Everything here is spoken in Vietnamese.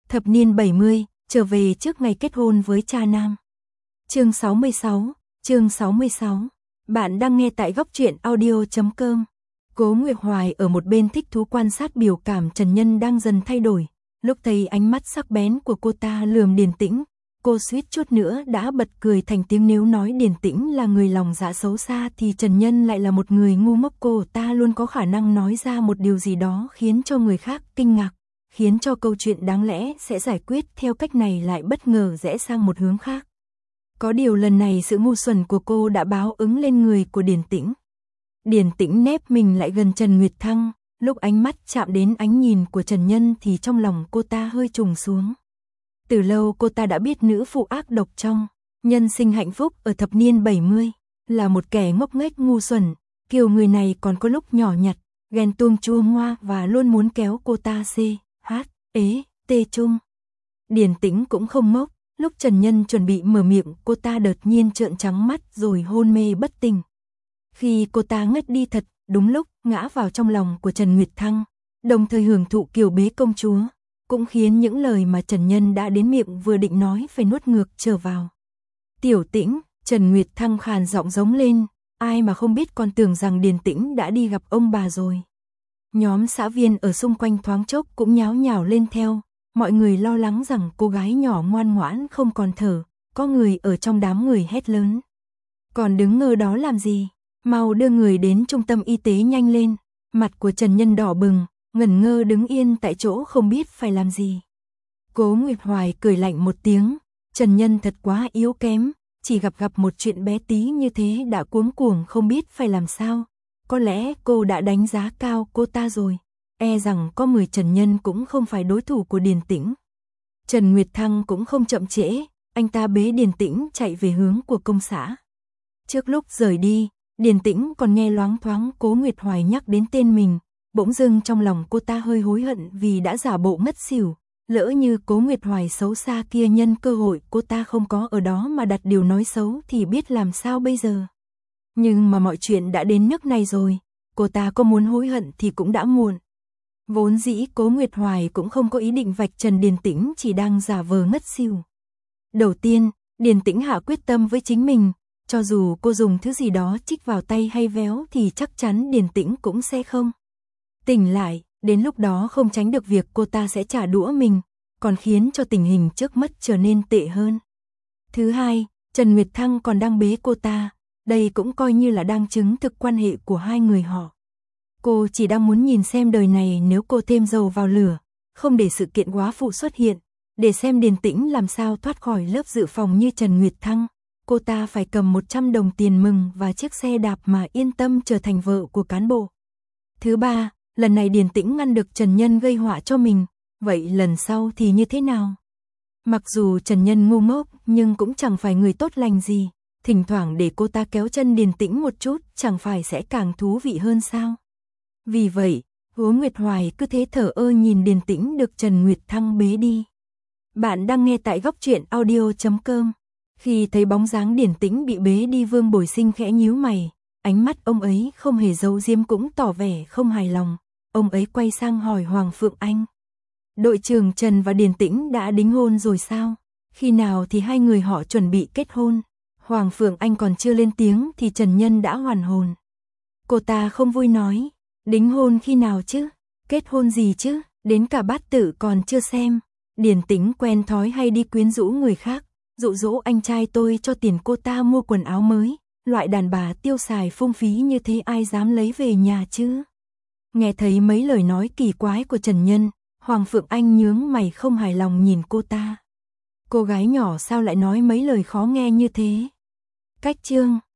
Thập niên 70, trở về trước ngày kết hôn với cha nam. Chương 66. Bạn đang nghe tại góc truyện audio.com. Cố Nguyệt Hoài ở một bên thích thú quan sát biểu cảm Trần Nhân đang dần thay đổi. Lúc thấy ánh mắt sắc bén của cô ta lườm Điền Tĩnh, cô suýt chút nữa đã bật cười thành tiếng. Nếu nói Điền Tĩnh là người lòng dạ xấu xa thì Trần Nhân lại là một người ngu ngốc. Cô ta luôn có khả năng nói ra một điều gì đó khiến cho người khác kinh ngạc, khiến cho câu chuyện đáng lẽ sẽ giải quyết theo cách này lại bất ngờ rẽ sang một hướng khác. Có điều lần này sự ngu xuẩn của cô đã báo ứng lên người của Điền Tĩnh. Điền Tĩnh nép mình lại gần Trần Nguyệt Thăng, lúc ánh mắt chạm đến ánh nhìn của Trần Nhân thì trong lòng cô ta hơi trùng xuống. Từ lâu cô ta đã biết nữ phụ ác độc trong Nhân Sinh Hạnh Phúc ở thập niên 70 là một kẻ ngốc nghếch ngu xuẩn. Kiểu người này còn có lúc nhỏ nhặt, ghen tuông chua ngoa và luôn muốn kéo cô ta chung. Điền Tĩnh cũng không ngốc, lúc Trần Nhân chuẩn bị mở miệng cô ta đột nhiên trợn trắng mắt rồi hôn mê bất tỉnh. Khi cô ta ngất đi thật đúng lúc ngã vào trong lòng của Trần Nguyệt Thăng, đồng thời hưởng thụ kiều bế công chúa, cũng khiến những lời mà Trần Nhân đã đến miệng vừa định nói phải nuốt ngược trở vào. Tiểu Tĩnh, Trần Nguyệt Thăng khàn giọng giống lên, ai mà không biết, còn tưởng rằng Điền Tĩnh đã đi gặp ông bà rồi. Nhóm xã viên ở xung quanh thoáng chốc cũng nháo nhào lên theo, mọi người lo lắng rằng cô gái nhỏ ngoan ngoãn không còn thở, có người ở trong đám người hét lớn. Còn đứng ngơ đó làm gì? Mau đưa người đến trung tâm y tế nhanh lên. Mặt của Trần Nhân đỏ bừng, ngẩn ngơ đứng yên tại chỗ không biết phải làm gì. Cố Nguyệt Hoài cười lạnh một tiếng, Trần Nhân thật quá yếu kém, chỉ gặp một chuyện bé tí như thế đã cuống cuồng không biết phải làm sao. Có lẽ cô đã đánh giá cao cô ta rồi, e rằng có 10 Trần Nhân cũng không phải đối thủ của Điền Tĩnh. Trần Nguyệt Thăng cũng không chậm trễ, anh ta bế Điền Tĩnh chạy về hướng của công xã. Trước lúc rời đi, Điền Tĩnh còn nghe loáng thoáng Cố Nguyệt Hoài nhắc đến tên mình, bỗng dưng trong lòng cô ta hơi hối hận vì đã giả bộ ngất xỉu, lỡ như Cố Nguyệt Hoài xấu xa kia nhân cơ hội cô ta không có ở đó mà đặt điều nói xấu thì biết làm sao bây giờ. Nhưng mà mọi chuyện đã đến nước này rồi, cô ta có muốn hối hận thì cũng đã muộn. Vốn dĩ Cố Nguyệt Hoài cũng không có ý định vạch trần Điền Tĩnh chỉ đang giả vờ ngất xỉu. Đầu tiên, Điền Tĩnh hạ quyết tâm với chính mình, cho dù cô dùng thứ gì đó chích vào tay hay véo thì chắc chắn Điền Tĩnh cũng sẽ không tỉnh lại, đến lúc đó không tránh được việc cô ta sẽ trả đũa mình, còn khiến cho tình hình trước mắt trở nên tệ hơn. Thứ hai, Trần Nguyệt Thăng còn đang bế cô ta, đây cũng coi như là đang chứng thực quan hệ của hai người họ. Cô chỉ đang muốn nhìn xem đời này nếu cô thêm dầu vào lửa, không để sự kiện quá phụ xuất hiện, để xem Điền Tĩnh làm sao thoát khỏi lớp dự phòng như Trần Nguyệt Thăng. Cô ta phải cầm 100 đồng tiền mừng và chiếc xe đạp mà yên tâm trở thành vợ của cán bộ. Thứ ba, lần này Điền Tĩnh ngăn được Trần Nhân gây họa cho mình, vậy lần sau thì như thế nào? Mặc dù Trần Nhân ngu ngốc nhưng cũng chẳng phải người tốt lành gì, thỉnh thoảng để cô ta kéo chân Điền Tĩnh một chút chẳng phải sẽ càng thú vị hơn sao? Vì vậy, Cố Nguyệt Hoài cứ thế thở ơ nhìn Điền Tĩnh được Trần Nguyệt Thăng bế đi. Bạn đang nghe tại góc truyện audio.com. Khi thấy bóng dáng Điền Tĩnh bị bế đi, Vương Bồi Sinh khẽ nhíu mày, ánh mắt ông ấy không hề giấu giếm cũng tỏ vẻ không hài lòng. Ông ấy quay sang hỏi Hoàng Phượng Anh. Đội trưởng Trần và Điền Tĩnh đã đính hôn rồi sao? Khi nào thì hai người họ chuẩn bị kết hôn? Hoàng Phượng Anh còn chưa lên tiếng thì Trần Nhân đã hoàn hồn. Cô ta không vui nói, đính hôn khi nào chứ? Kết hôn gì chứ? Đến cả bát tự còn chưa xem. Điền Tĩnh quen thói hay đi quyến rũ người khác, dụ dỗ anh trai tôi cho tiền cô ta mua quần áo mới, loại đàn bà tiêu xài phung phí như thế ai dám lấy về nhà chứ? Nghe thấy mấy lời nói kỳ quái của Trần Nhân, Hoàng Phượng Anh nhướng mày không hài lòng nhìn cô ta. Cô gái nhỏ sao lại nói mấy lời khó nghe như thế? Cách chương